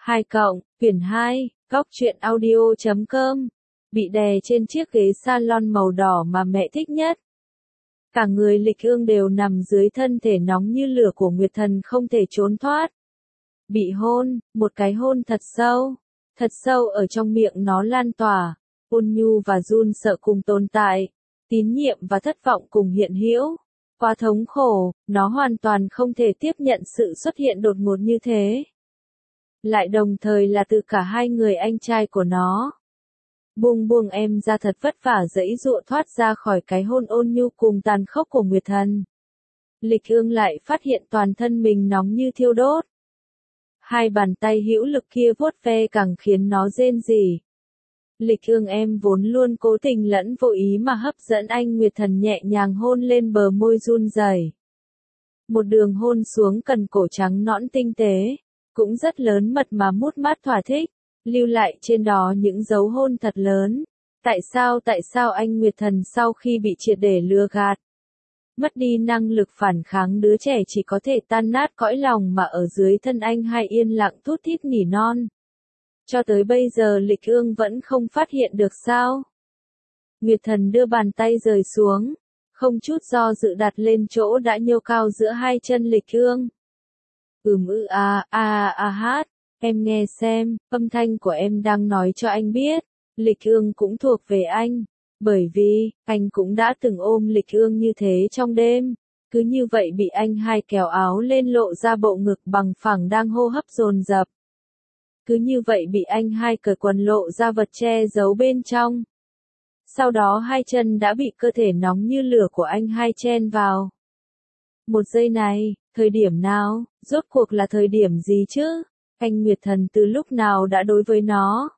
2 cộng, quyển 2, góc truyện audio.com. Bị đè trên chiếc ghế salon màu đỏ mà mẹ thích nhất. Cả người Lịch Ương đều nằm dưới thân thể nóng như lửa của Nguyệt Thần không thể trốn thoát. Bị hôn, một cái hôn thật sâu ở trong miệng nó lan tỏa, ôn nhu và run sợ cùng tồn tại, tín nhiệm và thất vọng cùng hiện hữu. Quá thống khổ, nó hoàn toàn không thể tiếp nhận sự xuất hiện đột ngột như thế. Lại đồng thời là từ cả hai người anh trai của nó. Buông em ra, thật vất vả giãy giụa thoát ra khỏi cái hôn ôn nhu cùng tàn khốc của Nguyệt Thần. Lịch Ương lại phát hiện toàn thân mình nóng như thiêu đốt. Hai bàn tay hữu lực kia vuốt ve càng khiến nó rên rỉ. Lịch Ương em vốn luôn cố tình lẫn vô ý mà hấp dẫn anh. Nguyệt Thần nhẹ nhàng hôn lên bờ môi run rẩy. Một đường hôn xuống cần cổ trắng nõn tinh tế, cũng rất lớn mật mà mút mát thỏa thích, lưu lại trên đó những dấu hôn thật lớn. Tại sao anh? Nguyệt Thần sau khi bị triệt để lừa gạt, mất đi năng lực phản kháng, đứa trẻ chỉ có thể tan nát cõi lòng mà ở dưới thân anh hai yên lặng thút thít nỉ non. Cho tới bây giờ Lịch Ương vẫn không phát hiện được sao? Nguyệt Thần đưa bàn tay rời xuống, không chút do dự đặt lên chỗ đã nhô cao giữa hai chân Lịch Ương. Hát, em nghe xem, âm thanh của em đang nói cho anh biết, Lịch Ương cũng thuộc về anh, bởi vì, anh cũng đã từng ôm Lịch Ương như thế trong đêm, cứ như vậy bị anh hai kéo áo lên lộ ra bộ ngực bằng phẳng đang hô hấp dồn dập. Cứ như vậy bị anh hai cởi quần lộ ra vật che giấu bên trong. Sau đó hai chân đã bị cơ thể nóng như lửa của anh hai chen vào. Một giây này, thời điểm nào, rốt cuộc là thời điểm gì chứ? Anh Nguyệt Thần từ lúc nào đã đối với nó?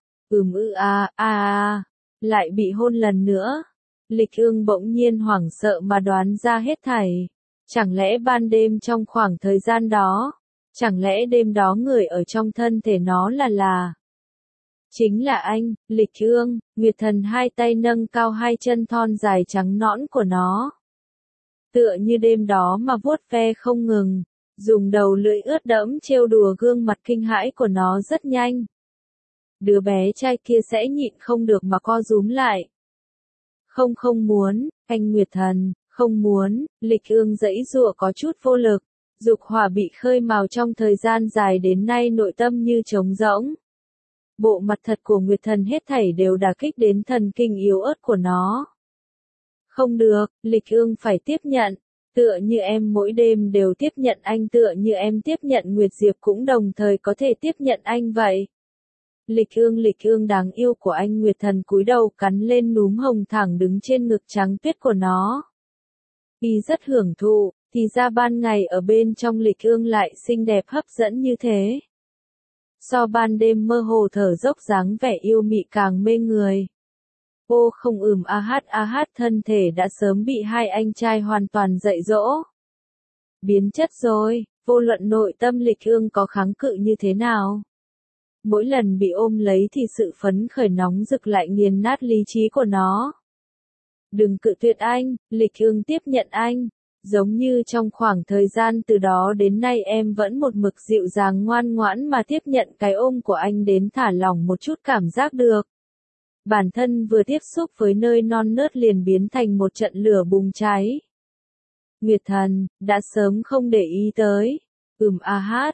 Lại bị hôn lần nữa. Lịch Ương bỗng nhiên hoảng sợ mà đoán ra hết thảy. Chẳng lẽ ban đêm trong khoảng thời gian đó, chẳng lẽ đêm đó người ở trong thân thể nó là chính là anh, Lịch Ương? Nguyệt Thần hai tay nâng cao hai chân thon dài trắng nõn của nó. Tựa như đêm đó mà vuốt ve không ngừng, dùng đầu lưỡi ướt đẫm trêu đùa gương mặt kinh hãi của nó rất nhanh. Đứa bé trai kia sẽ nhịn không được mà co rúm lại. Không muốn, anh Nguyệt Thần, không muốn. Lịch Ương giãy giụa có chút vô lực, dục hỏa bị khơi mào trong thời gian dài đến nay, nội tâm như trống rỗng. Bộ mặt thật của Nguyệt Thần hết thảy đều đả kích đến thần kinh yếu ớt của nó. Không được, Lịch Ương phải tiếp nhận. Tựa như em mỗi đêm đều tiếp nhận anh, tựa như em tiếp nhận Nguyệt Diệp cũng đồng thời có thể tiếp nhận anh vậy. Lịch Ương đáng yêu của anh. Nguyệt Thần cúi đầu cắn lên núm hồng thẳng đứng trên ngực trắng tuyết của nó. Y rất hưởng thụ, thì ra ban ngày ở bên trong Lịch Ương lại xinh đẹp hấp dẫn như thế. So ban đêm mơ hồ thở dốc dáng vẻ yêu mị càng mê người. Ô không, hát, thân thể đã sớm bị hai anh trai hoàn toàn dạy dỗ. Biến chất rồi, vô luận nội tâm Lịch Ương có kháng cự như thế nào. Mỗi lần bị ôm lấy thì sự phấn khởi nóng rực lại nghiền nát lý trí của nó. Đừng cự tuyệt anh, Lịch Ương tiếp nhận anh. Giống như trong khoảng thời gian từ đó đến nay em vẫn một mực dịu dàng ngoan ngoãn mà tiếp nhận cái ôm của anh, đến thả lỏng một chút cảm giác được. Bản thân vừa tiếp xúc với nơi non nớt liền biến thành một trận lửa bùng cháy. Nguyệt Thần, đã sớm không để ý tới. Hát,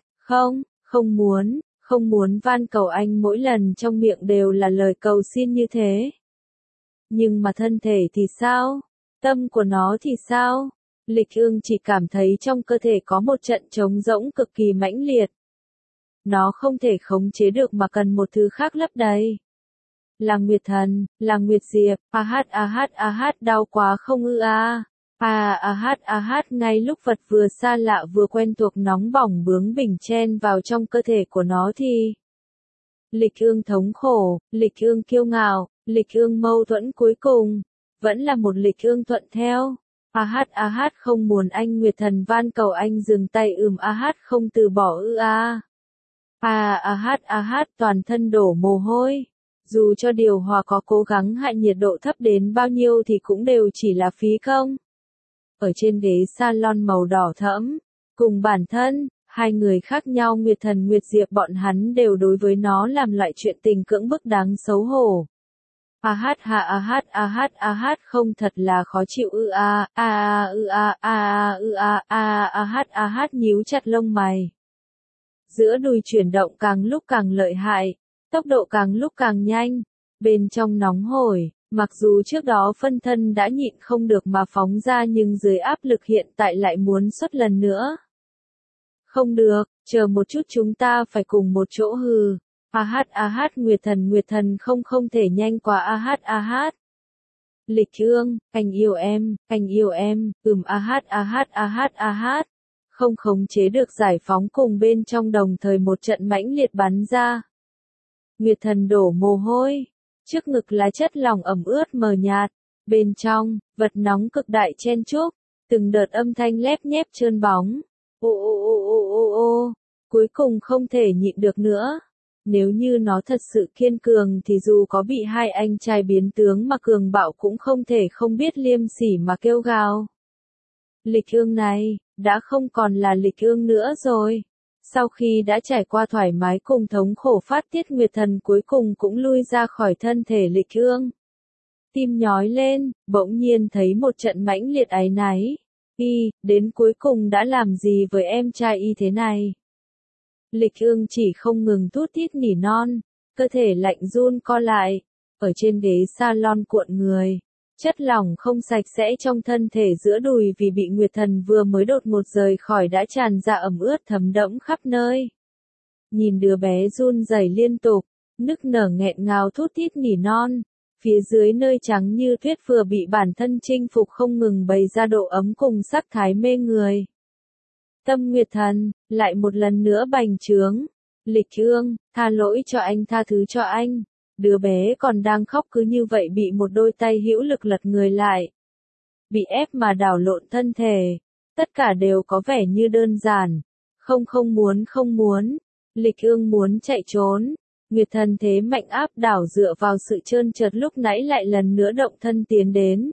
không muốn, van cầu anh, mỗi lần trong miệng đều là lời cầu xin như thế. Nhưng mà thân thể thì sao? Tâm của nó thì sao? Lịch Ương chỉ cảm thấy trong cơ thể có một trận trống rỗng cực kỳ mãnh liệt. Nó không thể khống chế được mà cần một thứ khác lấp đầy. Là Nguyệt Thần, là Nguyệt Diệp. Hát, đau quá không hát, ngay lúc vật vừa xa lạ vừa quen thuộc nóng bỏng bướng bỉnh chen vào trong cơ thể của nó thì Lịch Ương thống khổ, Lịch Ương kiêu ngạo, Lịch Ương mâu thuẫn, cuối cùng vẫn là một Lịch Ương thuận theo. Hát, không muốn anh. Nguyệt Thần van cầu anh dừng tay. Hát, không từ bỏ. Hát, toàn thân đổ mồ hôi. Dù cho điều hòa có cố gắng hạ nhiệt độ thấp đến bao nhiêu thì cũng đều chỉ là phí công. Ở trên ghế salon màu đỏ thẫm, cùng bản thân, Hai người khác nhau Nguyệt Thần Nguyệt Diệp bọn hắn đều đối với nó làm loại chuyện tình cưỡng bức đáng xấu hổ. Không thật là khó chịu nhíu chặt lông mày. Giữa đùi chuyển động càng lúc càng lợi hại, tốc độ càng lúc càng nhanh, bên trong nóng hổi, mặc dù trước đó phân thân đã nhịn không được mà phóng ra nhưng dưới áp lực hiện tại lại muốn xuất lần nữa. Không được, chờ một chút chúng ta phải cùng một chỗ hừ. Nguyệt Thần không thể nhanh quá Lịch Ương, anh yêu em, Không khống chế được giải phóng cùng bên trong đồng thời một trận mãnh liệt bắn ra. Nguyệt Thần đổ mồ hôi, trước ngực lá chất lỏng ẩm ướt mờ nhạt, bên trong, vật nóng cực đại chen chúc, từng đợt âm thanh lép nhép trơn bóng. Cuối cùng không thể nhịn được nữa. Nếu như nó thật sự kiên cường thì dù có bị hai anh trai biến tướng mà cường bạo cũng không thể không biết liêm sỉ mà kêu gào. Lịch Ương này, đã không còn là Lịch Ương nữa rồi. Sau khi đã trải qua thoải mái cùng thống khổ phát tiết Nguyệt Thần cuối cùng cũng lui ra khỏi thân thể Lịch Ương. Tim nhói lên, bỗng nhiên thấy một trận mãnh liệt áy náy. Đến cuối cùng đã làm gì với em trai y thế này? Lịch Ương chỉ không ngừng thút thít nỉ non, cơ thể lạnh run co lại, ở trên ghế salon cuộn người. Chất lỏng không sạch sẽ trong thân thể giữa đùi vì bị Nguyệt Thần vừa mới đột ngột rời khỏi đã tràn ra ẩm ướt thấm đẫm khắp nơi. Nhìn đứa bé run rẩy liên tục, nức nở nghẹn ngào thút thít nỉ non, phía dưới nơi trắng như tuyết vừa bị bản thân chinh phục không ngừng bày ra độ ấm cùng sắc thái mê người. Tâm Nguyệt Thần, lại một lần nữa bành trướng. Lịch Ương, tha lỗi cho anh, tha thứ cho anh. Đứa bé còn đang khóc cứ như vậy bị một đôi tay hữu lực lật người lại. Bị ép mà đảo lộn thân thể. Tất cả đều có vẻ như đơn giản. Không muốn. Lịch Ương muốn chạy trốn. Nguyệt Thần thế mạnh áp đảo dựa vào sự trơn trượt lúc nãy lại lần nữa động thân tiến đến.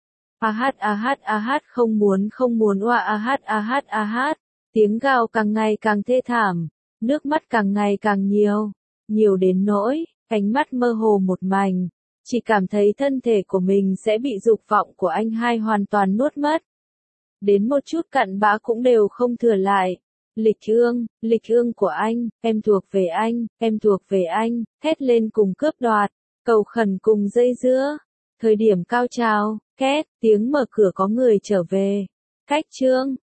Không muốn Tiếng gào càng ngày càng thê thảm, nước mắt càng ngày càng nhiều đến nỗi, ánh mắt mơ hồ một mảnh, chỉ cảm thấy thân thể của mình sẽ bị dục vọng của anh hai hoàn toàn nuốt mất. Đến một chút cặn bã cũng đều không thừa lại. Lịch Ương của anh, em thuộc về anh, hét lên cùng cướp đoạt, cầu khẩn cùng dây dưa. Thời điểm cao trào, két, tiếng mở cửa có người trở về. Cách chương